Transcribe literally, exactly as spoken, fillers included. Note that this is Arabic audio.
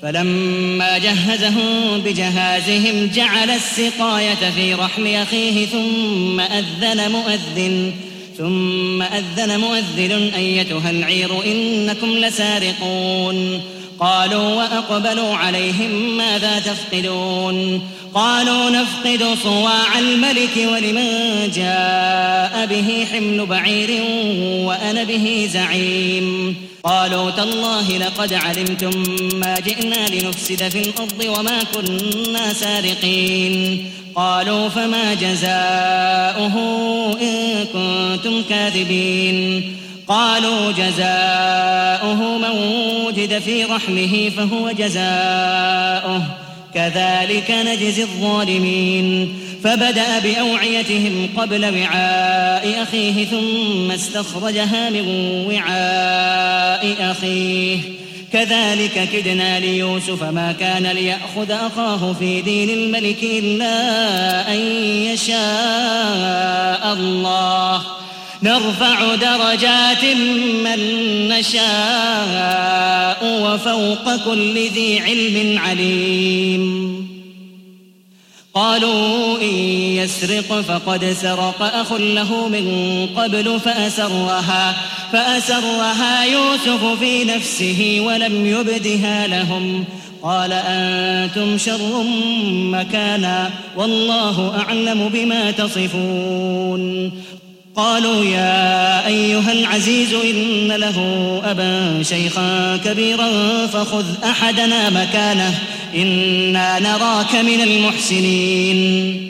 فلما جهزهم بجهازهم جعل السقاية في رحل أخيه ثم أذن مؤذن ثم أذن مؤذن أيتها العير إنكم لسارقون. قالوا وأقبلوا عليهم ماذا تفقدون؟ قالوا نفقد صواع الملك ولمن جاء به حمل بعير وأنا به زعيم. قالوا تالله لقد علمتم ما جئنا لنفسد في الأرض وما كنا سارقين. قالوا فما جزاؤه إن كنتم كاذبين؟ قالوا جزاؤه من وجد في رحله فهو جزاؤه كذلك نجزي الظالمين. فبدأ بأوعيتهم قبل وعاء أخيه ثم استخرجها من وعاء أخيه كذلك كدنا ليوسف ما كان ليأخذ أخاه في دين الملك إلا أن يشاء الله نرفع درجات من نشاء وفوق كل ذي علم عليم. قالوا إن يسرق فقد سرق أخ له من قبل فأسرها, فأسرها يوسف في نفسه ولم يبدها لهم. قال أنتم شر مكانا والله أعلم بما تصفون. قالوا يا أيها العزيز إن له أبا شيخا كبيرا فخذ أحدنا مكانه إنا نراك من المحسنين.